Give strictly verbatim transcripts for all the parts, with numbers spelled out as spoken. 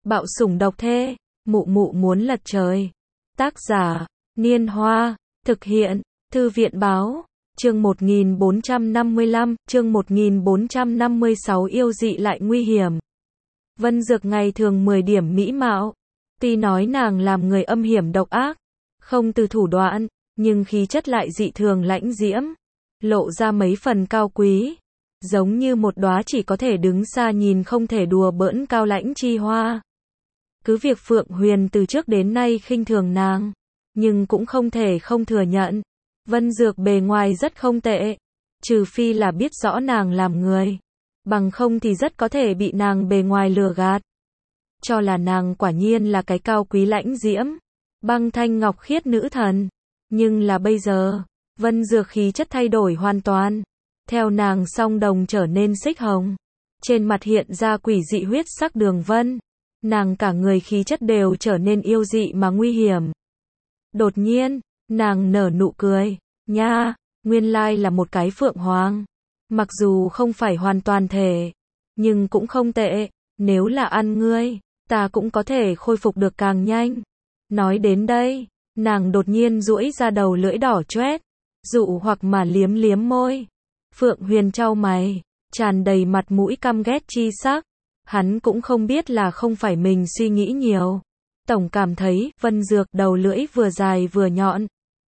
Bạo sủng độc thê, mụ mụ muốn lật trời. Tác giả, Niên Hoa, thực hiện, Thư viện Báo, chương một nghìn bốn trăm năm mươi lăm, chương một nghìn bốn trăm năm mươi sáu yêu dị lại nguy hiểm. Vân Dược ngày thường mười điểm mỹ mạo, tuy nói nàng làm người âm hiểm độc ác, không từ thủ đoạn, nhưng khí chất lại dị thường lãnh diễm, lộ ra mấy phần cao quý, giống như một đóa chỉ có thể đứng xa nhìn không thể đùa bỡn cao lãnh chi hoa. Cứ việc Phượng Huyền từ trước đến nay khinh thường nàng, nhưng cũng không thể không thừa nhận, Vân Dược bề ngoài rất không tệ, trừ phi là biết rõ nàng làm người, bằng không thì rất có thể bị nàng bề ngoài lừa gạt. Cho là nàng quả nhiên là cái cao quý lãnh diễm, băng thanh ngọc khiết nữ thần, nhưng là bây giờ, Vân Dược khí chất thay đổi hoàn toàn, theo nàng song đồng trở nên xích hồng, trên mặt hiện ra quỷ dị huyết sắc đường vân, nàng cả người khí chất đều trở nên yêu dị mà nguy hiểm. Đột nhiên, nàng nở nụ cười, nha, nguyên lai là một cái phượng hoàng, mặc dù không phải hoàn toàn thể, nhưng cũng không tệ, nếu là ăn ngươi, ta cũng có thể khôi phục được càng nhanh. Nói đến đây, nàng đột nhiên duỗi ra đầu lưỡi đỏ choét, dụ hoặc mà liếm liếm môi. Phượng Huyền chau mày, tràn đầy mặt mũi căm ghét chi sắc. Hắn cũng không biết là không phải mình suy nghĩ nhiều. Tổng cảm thấy, Vân Dược đầu lưỡi vừa dài vừa nhọn.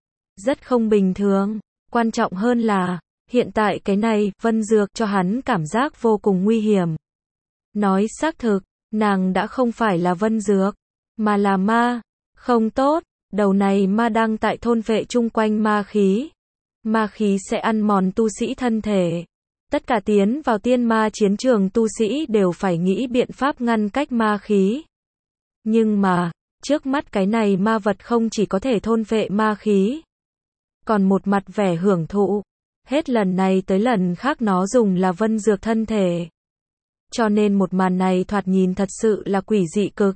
Rất không bình thường. Quan trọng hơn là, hiện tại cái này, Vân Dược cho hắn cảm giác vô cùng nguy hiểm. Nói xác thực, nàng đã không phải là Vân Dược, mà là ma. Không tốt, đầu này ma đang tại thôn vệ chung quanh ma khí. Ma khí sẽ ăn mòn tu sĩ thân thể. Tất cả tiến vào tiên ma chiến trường tu sĩ đều phải nghĩ biện pháp ngăn cách ma khí. Nhưng mà, trước mắt cái này ma vật không chỉ có thể thôn vệ ma khí, còn một mặt vẻ hưởng thụ. Hết lần này tới lần khác nó dùng là Vân Dược thân thể. Cho nên một màn này thoạt nhìn thật sự là quỷ dị cực.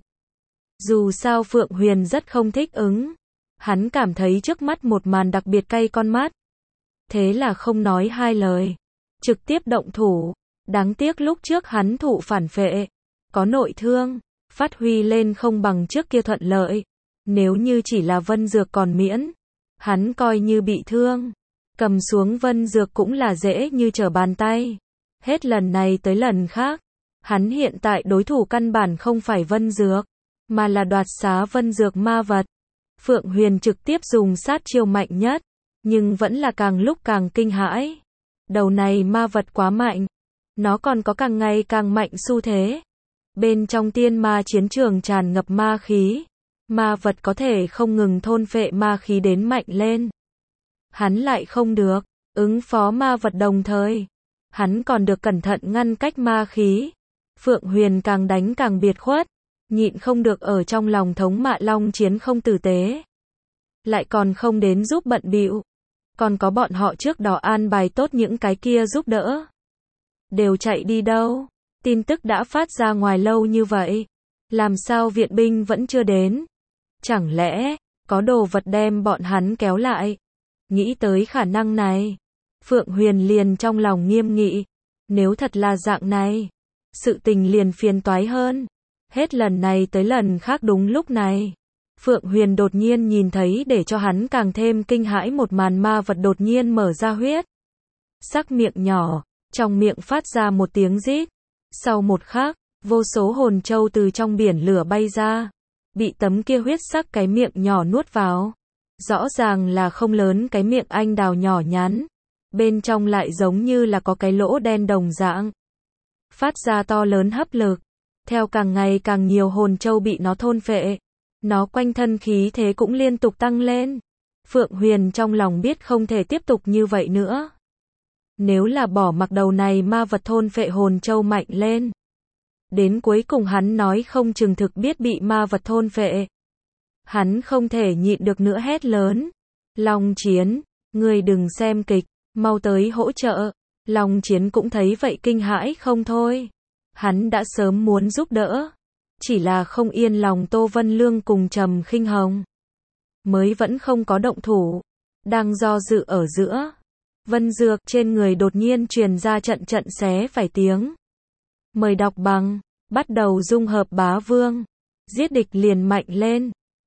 Dù sao Phượng Huyền rất không thích ứng. Hắn cảm thấy trước mắt một màn đặc biệt cay con mắt. Thế là không nói hai lời, trực tiếp động thủ. Đáng tiếc lúc trước hắn thụ phản phệ, có nội thương, phát huy lên không bằng trước kia thuận lợi. Nếu như chỉ là Vân Dược còn miễn, hắn coi như bị thương, cầm xuống Vân Dược cũng là dễ như trở bàn tay. Hết lần này tới lần khác, hắn hiện tại đối thủ căn bản không phải Vân Dược, mà là đoạt xá Vân Dược ma vật. Phượng Huyền trực tiếp dùng sát chiêu mạnh nhất, nhưng vẫn là càng lúc càng kinh hãi. Đầu này ma vật quá mạnh, nó còn có càng ngày càng mạnh xu thế. Bên trong tiên ma chiến trường tràn ngập ma khí, ma vật có thể không ngừng thôn phệ ma khí đến mạnh lên. Hắn lại không được, ứng phó ma vật đồng thời, hắn còn được cẩn thận ngăn cách ma khí. Phượng Huyền càng đánh càng biệt khuất, nhịn không được ở trong lòng thống mạ Long Chiến không tử tế. Lại còn không đến giúp bận bịu. Còn có bọn họ trước đó an bài tốt những cái kia giúp đỡ. Đều chạy đi đâu? Tin tức đã phát ra ngoài lâu như vậy. Làm sao viện binh vẫn chưa đến? Chẳng lẽ, có đồ vật đem bọn hắn kéo lại? Nghĩ tới khả năng này, Phượng Huyền liền trong lòng nghiêm nghị. Nếu thật là dạng này, sự tình liền phiền toái hơn. Hết lần này tới lần khác đúng lúc này, Phượng Huyền đột nhiên nhìn thấy để cho hắn càng thêm kinh hãi một màn ma vật đột nhiên mở ra huyết sắc miệng nhỏ, trong miệng phát ra một tiếng rít. Sau một khắc, vô số hồn châu từ trong biển lửa bay ra, bị tấm kia huyết sắc cái miệng nhỏ nuốt vào. Rõ ràng là không lớn cái miệng anh đào nhỏ nhắn, bên trong lại giống như là có cái lỗ đen đồng dạng, phát ra to lớn hấp lực. Theo càng ngày càng nhiều hồn châu bị nó thôn phệ, nó quanh thân khí thế cũng liên tục tăng lên. Phượng Huyền trong lòng biết không thể tiếp tục như vậy nữa. Nếu là bỏ mặc đầu này ma vật thôn phệ hồn châu mạnh lên, đến cuối cùng hắn nói không chừng thực biết bị ma vật thôn phệ. Hắn không thể nhịn được nữa hét lớn. Long Chiến, ngươi đừng xem kịch, mau tới hỗ trợ. Long Chiến cũng thấy vậy kinh hãi không thôi. Hắn đã sớm muốn giúp đỡ, chỉ là không yên lòng Tô Vân Lương cùng Trầm Khinh Hồng, mới vẫn không có động thủ. Đang do dự ở giữa, Vân Dược trên người đột nhiên truyền ra trận trận xé vài tiếng. Mời đọc bằng, bắt đầu dung hợp bá vương. giết địch liền mạnh lên.